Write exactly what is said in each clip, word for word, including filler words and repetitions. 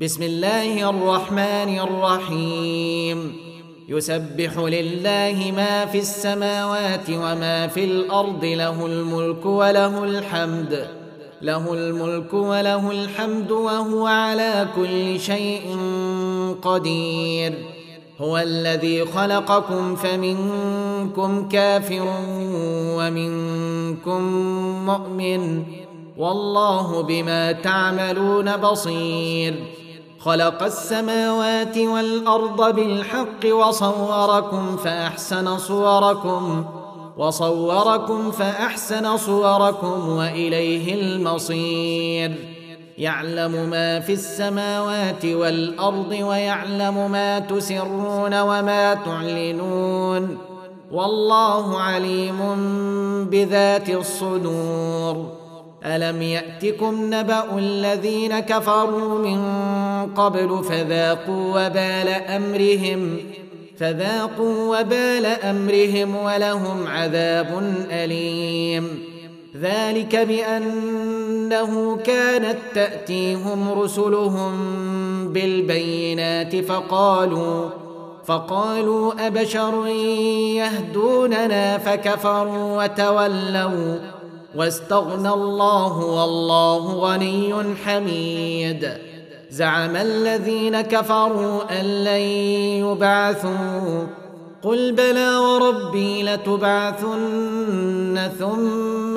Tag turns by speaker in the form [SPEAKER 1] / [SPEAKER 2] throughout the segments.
[SPEAKER 1] بسم الله الرحمن الرحيم يسبح لله ما في السماوات وما في الأرض له الملك وله الحمد له الملك وله الحمد وهو على كل شيء قدير. هو الذي خلقكم فمنكم كافر ومنكم مؤمن والله بما تعملون بصير. خلق السماوات والأرض بالحق وصوركم فأحسن صوركم وصوركم فأحسن صوركم وإليه المصير. يعلم ما في السماوات والأرض ويعلم ما تسرون وما تعلنون والله عليم بذات الصدور. ألم يأتكم نبأ الذين كفروا من قبل فذاقوا وبال أمرهم فذاقوا وبال أمرهم ولهم عذاب أليم. ذلك بأنه كانت تأتيهم رسلهم بالبينات فقالوا فقالوا أبشر يهدوننا فكفروا وتولوا واستغنى الله والله غني حميد. زعم الذين كفروا أن لن يبعثوا قل بلى وربي لتبعثن ثم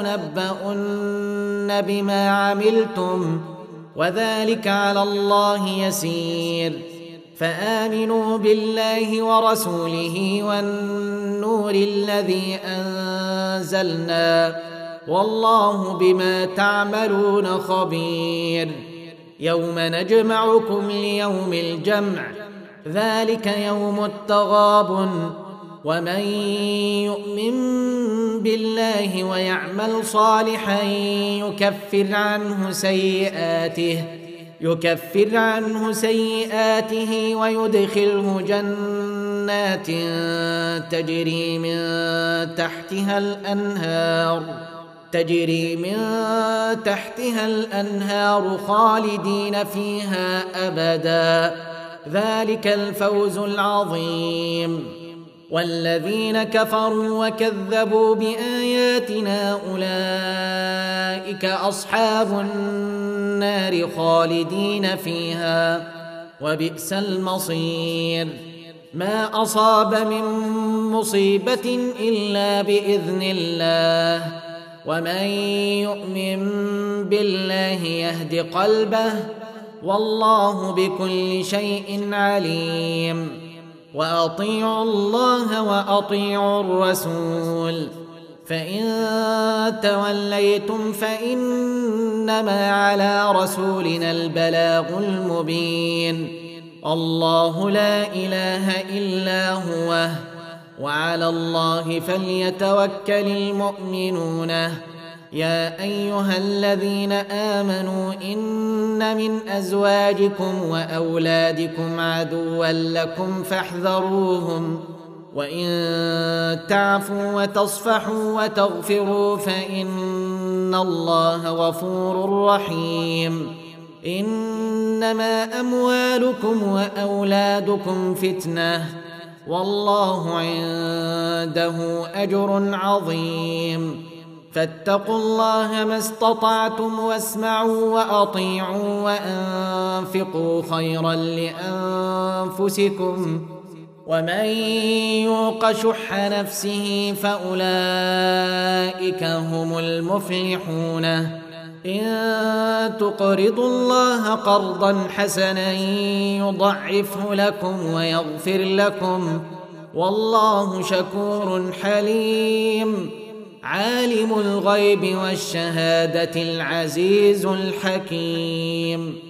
[SPEAKER 1] لتنبؤن بما عملتم وذلك على الله يسير. فآمنوا بالله ورسوله والنور الذي أنزلنا والله بما تعملون خبير. يوم نجمعكم ليوم الجمع ذلك يوم التغابن. ومن يؤمن بالله ويعمل صالحا يكفر عنه سيئاته يكفر عنه سيئاته ويدخله جنات تجري من تحتها الأنهار تجري من تحتها الأنهار خالدين فيها أبدا ذلك الفوز العظيم. والذين كفروا وكذبوا بآياتنا أولئك أصحاب النار خالدين فيها وبئس المصير. ما أصاب من مصيبة إلا بإذن الله ومن يؤمن بالله يهد قلبه والله بكل شيء عليم. وأطيعوا الله وأطيعوا الرسول فإن توليتم فإنما على رسولنا البلاغ المبين. الله لا إله إلا هو وعلى الله فليتوكل المؤمنون. يا أيها الذين آمنوا إن من أزواجكم وأولادكم عدوا لكم فاحذروهم وإن تعفوا وتصفحوا وتغفروا فإن الله غفور رحيم. إنما أموالكم وأولادكم فتنة والله عنده أجر عظيم. فاتقوا الله ما استطعتم واسمعوا وأطيعوا وأنفقوا خيرا لأنفسكم ومن يوق شح نفسه فأولئك هم المفلحون. إن تقرضوا الله قرضا حسنا يضعفه لكم ويغفر لكم والله شكور حليم. عالم الغيب والشهادة العزيز الحكيم.